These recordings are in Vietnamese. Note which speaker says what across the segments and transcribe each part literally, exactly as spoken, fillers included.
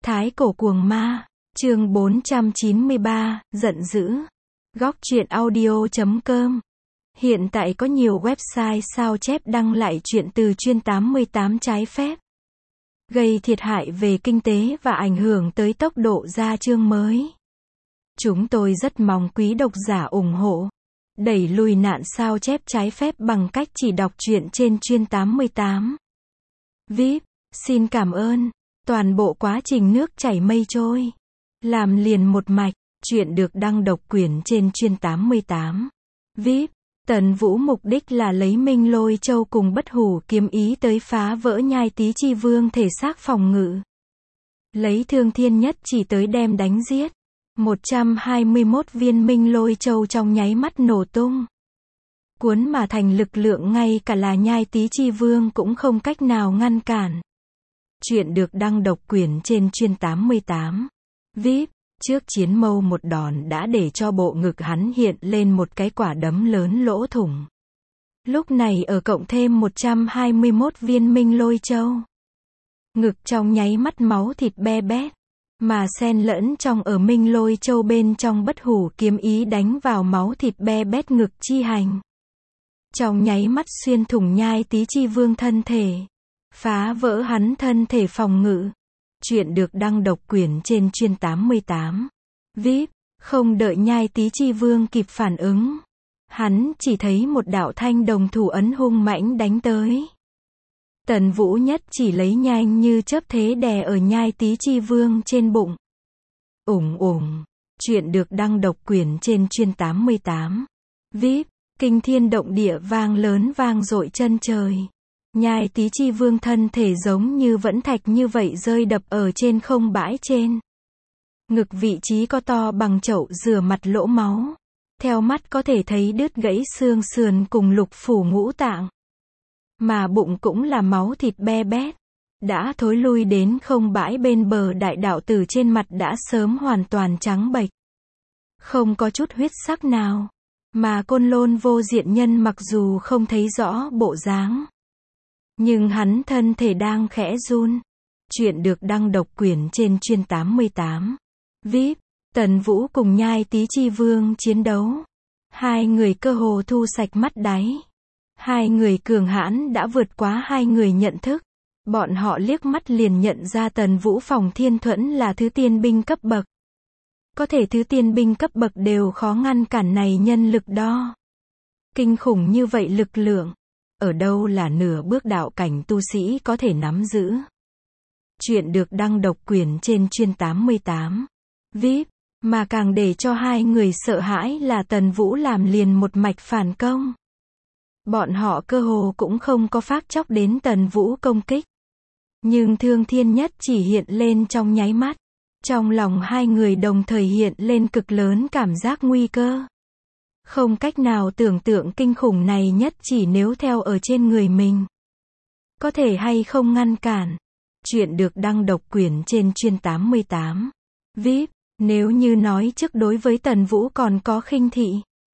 Speaker 1: Thái cổ cuồng ma, chương bốn trăm chín mươi ba, giận dữ. Góc truyện audio chấm com. Hiện tại có nhiều website sao chép đăng lại truyện từ chuyên tám mươi tám trái phép, gây thiệt hại về kinh tế và ảnh hưởng tới tốc độ ra chương mới. Chúng tôi rất mong quý độc giả ủng hộ, đẩy lùi nạn sao chép trái phép bằng cách chỉ đọc truyện trên chuyên tám mươi tám. vê i pê, xin cảm ơn. Toàn bộ quá trình nước chảy mây trôi, làm liền một mạch, truyện được đăng độc quyền trên chuyên tám mươi tám. vê i pê, Tần Vũ mục đích là lấy Minh Lôi Châu cùng Bất Hủ Kiếm Ý tới phá vỡ Nhai Tý Chi Vương thể xác phòng ngự. Lấy Thương Thiên Nhất Chỉ tới đem đánh giết. một trăm hai mươi mốt viên Minh Lôi Châu trong nháy mắt nổ tung, cuốn mà thành lực lượng ngay cả là Nhai Tý Chi Vương cũng không cách nào ngăn cản. Truyện được đăng độc quyền trên chuyên tám mươi tám. vê i pê, trước chiến mâu một đòn đã để cho bộ ngực hắn hiện lên một cái quả đấm lớn lỗ thủng. Lúc này ở cộng thêm một trăm hai mươi mốt viên Minh Lôi Châu, ngực trong nháy mắt máu thịt be bét, mà xen lẫn trong ở Minh Lôi Châu bên trong Bất Hủ Kiếm Ý đánh vào máu thịt be bét ngực chi hành. Trong nháy mắt xuyên thủng Nhai Tý Chi Vương thân thể, phá vỡ hắn thân thể phòng ngự. Truyện được đăng độc quyền trên chuyên tám mươi tám. vê i pê, không đợi Nhai Tý Chi Vương kịp phản ứng, hắn chỉ thấy một đạo thanh đồng thủ ấn hung mãnh đánh tới. Tần Vũ nhất chỉ lấy nhanh như chớp thế đè ở Nhai Tý Chi Vương trên bụng. Ủng ủng. Truyện được đăng độc quyền trên chuyên tám mươi tám. vê i pê, kinh thiên động địa vang lớn vang dội chân trời. Nhai Tý Chi Vương thân thể giống như vẫn thạch như vậy rơi đập ở trên không bãi trên. Ngực vị trí có to bằng chậu rửa mặt lỗ máu. Theo mắt có thể thấy đứt gãy xương sườn cùng lục phủ ngũ tạng. Mà bụng cũng là máu thịt be bét. Đã thối lui đến không bãi bên bờ đại đạo tử trên mặt đã sớm hoàn toàn trắng bệch. Không có chút huyết sắc nào. Mà Côn Lôn Vô Diện Nhân mặc dù không thấy rõ bộ dáng, nhưng hắn thân thể đang khẽ run. Truyện được đăng độc quyền trên chuyên tám mươi tám. vê i pê, Tần Vũ cùng Nhai Tý Chi Vương chiến đấu. Hai người cơ hồ thu sạch mắt đáy. Hai người cường hãn đã vượt quá hai người nhận thức. Bọn họ liếc mắt liền nhận ra Tần Vũ phòng thiên thuẫn là thứ tiên binh cấp bậc. Có thể thứ tiên binh cấp bậc đều khó ngăn cản này nhân lực đo. Kinh khủng như vậy lực lượng, ở đâu là nửa bước đạo cảnh tu sĩ có thể nắm giữ. Truyện được đăng độc quyền trên chuyên tám mươi tám. vê i pê, mà càng để cho hai người sợ hãi là Tần Vũ làm liền một mạch phản công. Bọn họ cơ hồ cũng không có phác chóc đến Tần Vũ công kích. Nhưng Thương Thiên Nhất chỉ hiện lên trong nháy mắt. Trong lòng hai người đồng thời hiện lên cực lớn cảm giác nguy cơ. Không cách nào tưởng tượng kinh khủng này nhất chỉ nếu theo ở trên người mình, có thể hay không ngăn cản. Truyện được đăng độc quyền trên chuyên tám mươi tám. vê i pê, nếu như nói trước đối với Tần Vũ còn có khinh thị,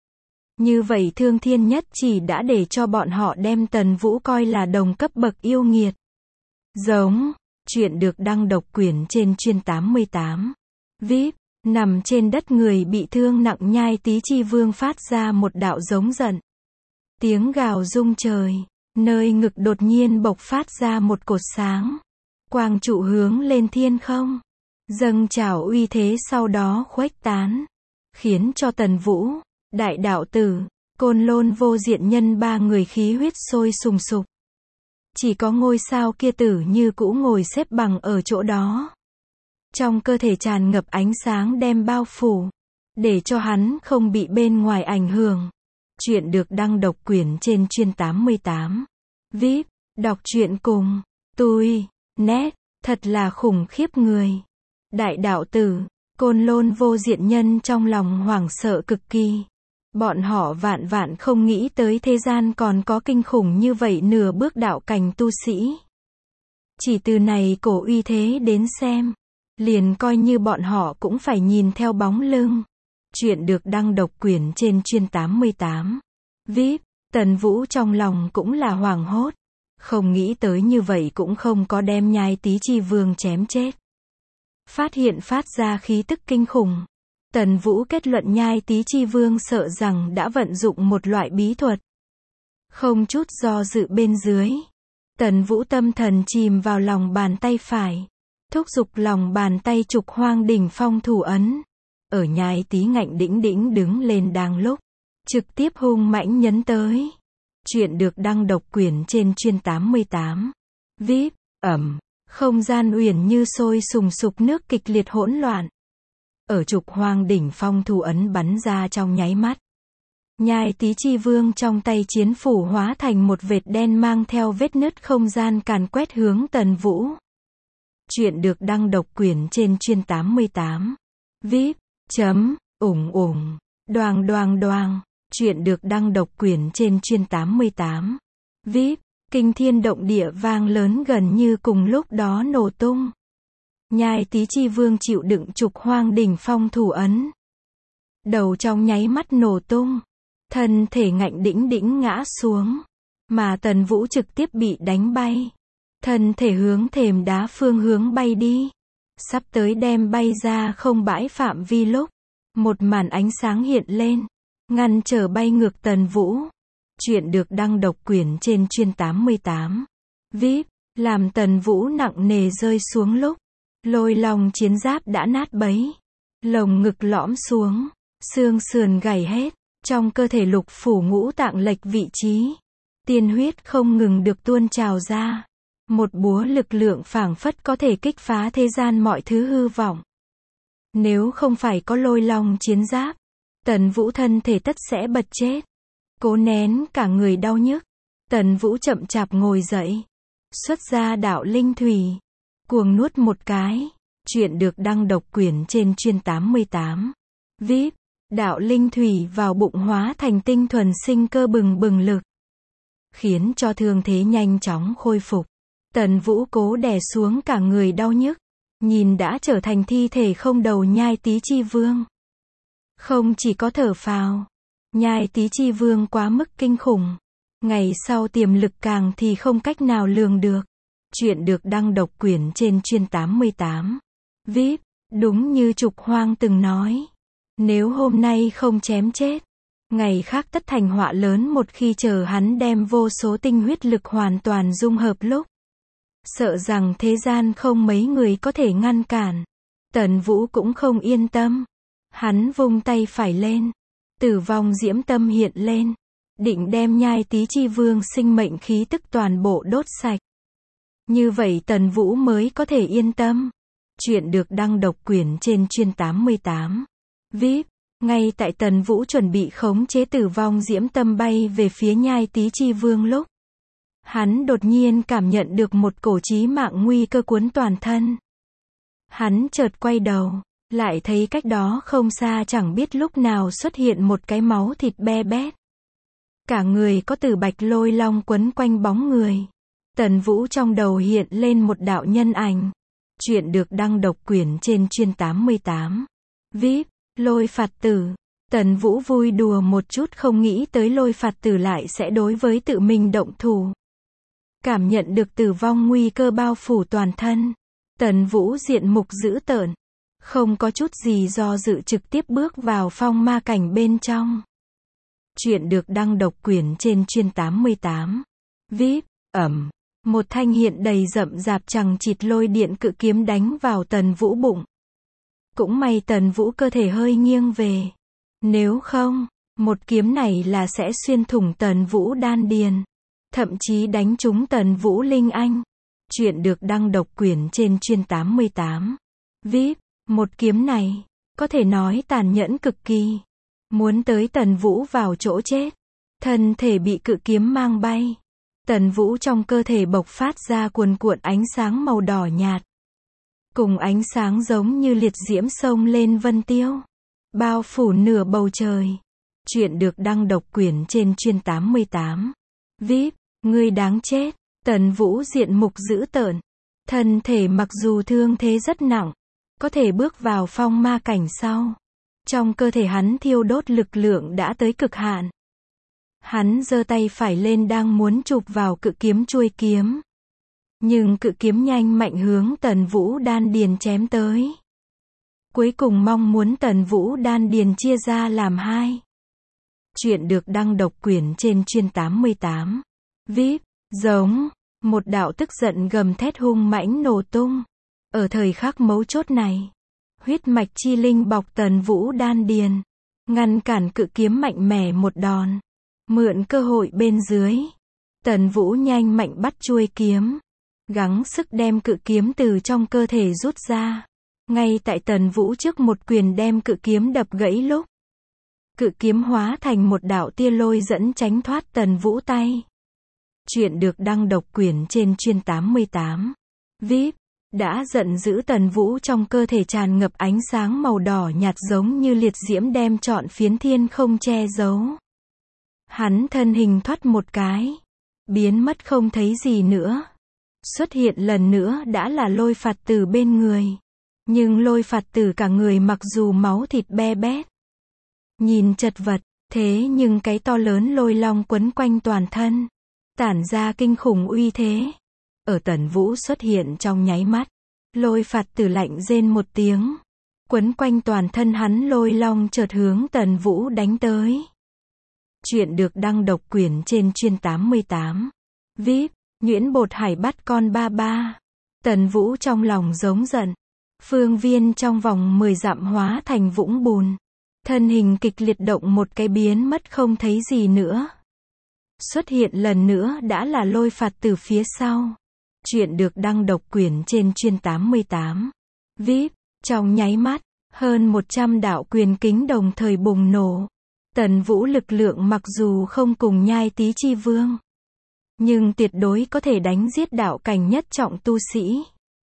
Speaker 1: như vậy Thương Thiên Nhất chỉ đã để cho bọn họ đem Tần Vũ coi là đồng cấp bậc yêu nghiệt. Giống. Truyện được đăng độc quyền trên chuyên tám mươi tám. vê i pê, nằm trên đất người bị thương nặng Nhai Tý Chi Vương phát ra một đạo giống giận. Tiếng gào rung trời, nơi ngực đột nhiên bộc phát ra một cột sáng. Quang trụ hướng lên thiên không, dâng trào uy thế sau đó khuếch tán, khiến cho Tần Vũ, Đại Đạo Tử, Côn Lôn Vô Diện Nhân ba người khí huyết sôi sùng sục. Chỉ có ngôi sao kia tử như cũ ngồi xếp bằng ở chỗ đó. Trong cơ thể tràn ngập ánh sáng đem bao phủ, để cho hắn không bị bên ngoài ảnh hưởng. Truyện được đăng độc quyền trên chuyên tám mươi tám. vê i pê, đọc truyện cùng tôi, net, thật là khủng khiếp người. Đại Đạo Tử, Côn Lôn Vô Diện Nhân trong lòng hoảng sợ cực kỳ. Bọn họ vạn vạn không nghĩ tới thế gian còn có kinh khủng như vậy nửa bước đạo cảnh tu sĩ. Chỉ từ này cổ uy thế đến xem, liền coi như bọn họ cũng phải nhìn theo bóng lưng. Truyện được đăng độc quyền trên chuyên tám mươi tám. vê i pê, Tần Vũ trong lòng cũng là hoảng hốt. Không nghĩ tới như vậy cũng không có đem Nhai Tý Chi Vương chém chết. phát hiện phát ra khí tức kinh khủng. Tần Vũ kết luận Nhai Tý Chi Vương sợ rằng đã vận dụng một loại bí thuật. Không chút do dự bên dưới, Tần Vũ tâm thần chìm vào lòng bàn tay phải, thúc giục lòng bàn tay trục hoang đỉnh phong thủ ấn. Ở Nhai Tý ngạnh đĩnh đĩnh đứng lên đang lúc, trực tiếp hung mãnh nhấn tới. Chuyện được đăng độc quyền trên chuyên tám mươi tám. vê i pê, ẩm, không gian uyển như sôi sùng sục nước kịch liệt hỗn loạn. Ở trục hoang đỉnh phong thủ ấn bắn ra trong nháy mắt. Nhai Tý Chi Vương trong tay chiến phủ hóa thành một vệt đen mang theo vết nứt không gian càn quét hướng Tần Vũ. Chuyện được đăng độc quyền trên chuyên tám mươi tám. vê i pê, chấm, ủng ủng, đoàng đoàng đoàng. Chuyện được đăng độc quyền trên chuyên tám mươi tám. vê i pê, kinh thiên động địa vang lớn gần như cùng lúc đó nổ tung. Nhai Tý Chi Vương chịu đựng trục hoang đỉnh phong thủ ấn. Đầu trong nháy mắt nổ tung. Thân thể ngạnh đĩnh đĩnh ngã xuống. Mà Tần Vũ trực tiếp bị đánh bay. Thân thể hướng thềm đá phương hướng bay đi. Sắp tới đem bay ra không bãi phạm vi lúc. Một màn ánh sáng hiện lên. Ngăn trở bay ngược Tần Vũ. Chuyện được đăng độc quyền trên chuyên tám mươi tám. vê i pê, làm Tần Vũ nặng nề rơi xuống lúc. Lôi long chiến giáp đã nát bấy. Lồng ngực lõm xuống. Xương sườn gãy hết. Trong cơ thể lục phủ ngũ tạng lệch vị trí. Tiên huyết không ngừng được tuôn trào ra. Một búa lực lượng phảng phất có thể kích phá thế gian mọi thứ hư vọng. Nếu không phải có lôi long chiến giáp, Tần Vũ thân thể tất sẽ bật chết. Cố nén cả người đau nhức, Tần Vũ chậm chạp ngồi dậy. Xuất ra đạo linh thủy. Cuồng nuốt một cái. Chuyện được đăng độc quyền trên chuyên tám mươi tám. vê i pê, đạo linh thủy vào bụng hóa thành tinh thuần sinh cơ bừng bừng lực. Khiến cho thương thế nhanh chóng khôi phục. Tần Vũ cố đè xuống cả người đau nhức. Nhìn đã trở thành thi thể không đầu Nhai Tý Chi Vương. Không chỉ có thở phào. Nhai Tý Chi Vương quá mức kinh khủng. Ngày sau tiềm lực càng thì không cách nào lường được. Chuyện được đăng độc quyền trên chuyên tám mươi tám. vê i pê, đúng như Trục Hoang từng nói. Nếu hôm nay không chém chết, ngày khác tất thành họa lớn một khi chờ hắn đem vô số tinh huyết lực hoàn toàn dung hợp lúc. Sợ rằng thế gian không mấy người có thể ngăn cản. Tần Vũ cũng không yên tâm. Hắn vung tay phải lên. Tử vong diễm tâm hiện lên. Định đem Nhai Tý Chi Vương sinh mệnh khí tức toàn bộ đốt sạch. Như vậy Tần Vũ mới có thể yên tâm. Chuyện được đăng độc quyền trên chuyên tám mươi tám. vê i pê, ngay tại Tần Vũ chuẩn bị khống chế tử vong diễm tâm bay về phía Nhai Tý Chi Vương lúc. Hắn đột nhiên cảm nhận được một cổ chí mạng nguy cơ cuốn toàn thân. Hắn chợt quay đầu, lại thấy cách đó không xa chẳng biết lúc nào xuất hiện một cái máu thịt be bét. Cả người có tử bạch lôi long quấn quanh bóng người. Tần Vũ trong đầu hiện lên một đạo nhân ảnh. Chuyện được đăng độc quyền trên chuyên tám mươi tám. vê i pê, lôi phạt tử. Tần Vũ vui đùa một chút không nghĩ tới lôi phạt tử lại sẽ đối với tự mình động thủ. Cảm nhận được tử vong nguy cơ bao phủ toàn thân. Tần Vũ diện mục dữ tợn. Không có chút gì do dự trực tiếp bước vào phong ma cảnh bên trong. Chuyện được đăng độc quyền trên chuyên tám mươi tám. vê i pê, ẩm. Một thanh hiện đầy rậm rạp chằng chịt lôi điện cự kiếm đánh vào Tần Vũ bụng. Cũng may Tần Vũ cơ thể hơi nghiêng về. Nếu không, một kiếm này là sẽ xuyên thủng Tần Vũ đan điền. Thậm chí đánh trúng Tần Vũ linh anh. Chuyện được đăng độc quyền trên chuyên tám mươi tám. vê i pê, một kiếm này, có thể nói tàn nhẫn cực kỳ. Muốn tới Tần Vũ vào chỗ chết. Thân thể bị cự kiếm mang bay. Tần Vũ trong cơ thể bộc phát ra cuồn cuộn ánh sáng màu đỏ nhạt. Cùng ánh sáng giống như liệt diễm xông lên vân tiêu. Bao phủ nửa bầu trời. Chuyện được đăng độc quyền trên chuyên tám mươi tám. vê i pê, ngươi đáng chết. Tần Vũ diện mục dữ tợn. Thân thể mặc dù thương thế rất nặng. Có thể bước vào phong ma cảnh sau. Trong cơ thể hắn thiêu đốt lực lượng đã tới cực hạn. Hắn giơ tay phải lên đang muốn chụp vào cự kiếm chuôi kiếm. Nhưng cự kiếm nhanh mạnh hướng Tần Vũ đan điền chém tới. Cuối cùng mong muốn Tần Vũ đan điền chia ra làm hai. Chuyện được đăng độc quyền trên chuyên tám mươi tám. vê i pê, giống, một đạo tức giận gầm thét hung mãnh nổ tung. Ở thời khắc mấu chốt này, huyết mạch chi linh bọc Tần Vũ đan điền, ngăn cản cự kiếm mạnh mẽ một đòn. Mượn cơ hội bên dưới, Tần Vũ nhanh mạnh bắt chuôi kiếm, gắng sức đem cự kiếm từ trong cơ thể rút ra. Ngay tại Tần Vũ trước một quyền đem cự kiếm đập gãy lúc, cự kiếm hóa thành một đạo tia lôi dẫn tránh thoát Tần Vũ tay. Chuyện được đăng độc quyền trên chuyên tám mươi tám. vê i pê, đã giận dữ Tần Vũ trong cơ thể tràn ngập ánh sáng màu đỏ nhạt giống như liệt diễm đem trọn phiến thiên không che giấu. Hắn thân hình thoát một cái, biến mất không thấy gì nữa. Xuất hiện lần nữa đã là Lôi Phạt Tử bên người. Nhưng Lôi Phạt Tử cả người mặc dù máu thịt be bét, nhìn chật vật, thế nhưng cái to lớn lôi long quấn quanh toàn thân, tản ra kinh khủng uy thế. Ở Tần Vũ xuất hiện trong nháy mắt, Lôi Phạt Tử lạnh rên một tiếng, quấn quanh toàn thân hắn lôi long chợt hướng Tần Vũ đánh tới. Chuyện được đăng độc quyền trên chuyên tám mươi tám. vê i pê, nhuyễn bột hải bắt con ba ba. Tần Vũ trong lòng giống giận. Phương viên trong vòng mười dặm hóa thành vũng bùn. Thân hình kịch liệt động một cái biến mất không thấy gì nữa. Xuất hiện lần nữa đã là Lôi Phạt Tử phía sau. Chuyện được đăng độc quyền trên chuyên tám mươi tám. vê i pê, trong nháy mắt, hơn một trăm đạo quyền kính đồng thời bùng nổ. Tần Vũ lực lượng mặc dù không cùng Nhai Tý Chi Vương, nhưng tuyệt đối có thể đánh giết đạo cảnh nhất trọng tu sĩ.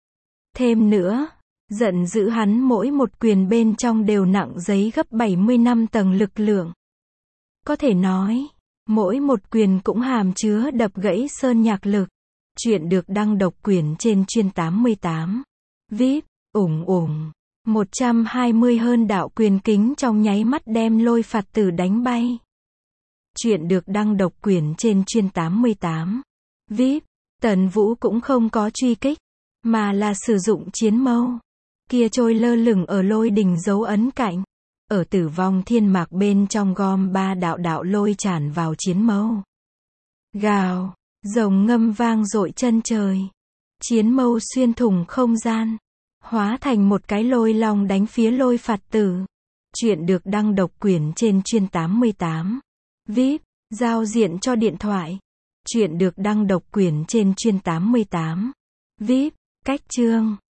Speaker 1: Thêm nữa, giận dữ hắn mỗi một quyền bên trong đều nặng giấy gấp bảy mươi năm tầng lực lượng. Có thể nói, mỗi một quyền cũng hàm chứa đập gãy sơn nhạc lực. Chuyện được đăng độc quyền trên chuyên tám mươi tám. vê i pê, ủng ủng. một trăm hai mươi hơn đạo quyền kính trong nháy mắt đem Lôi Phạt Tử đánh bay. Chuyện được đăng độc quyền trên chuyên tám mươi tám. vê i pê, Tần Vũ cũng không có truy kích, mà là sử dụng chiến mâu. Kia trôi lơ lửng ở lôi đỉnh dấu ấn cạnh. Ở Tử Vong Thiên Mạc bên trong gom ba đạo đạo lôi tràn vào chiến mâu. Gào, rồng ngâm vang dội chân trời. Chiến mâu xuyên thủng không gian, hóa thành một cái lôi long đánh phía Lôi Phạt Tử. Chuyện được đăng độc quyền trên chuyên tám mươi tám. vê i pê, giao diện cho điện thoại. Chuyện được đăng độc quyền trên chuyên tám mươi tám. vê i pê, cách chương.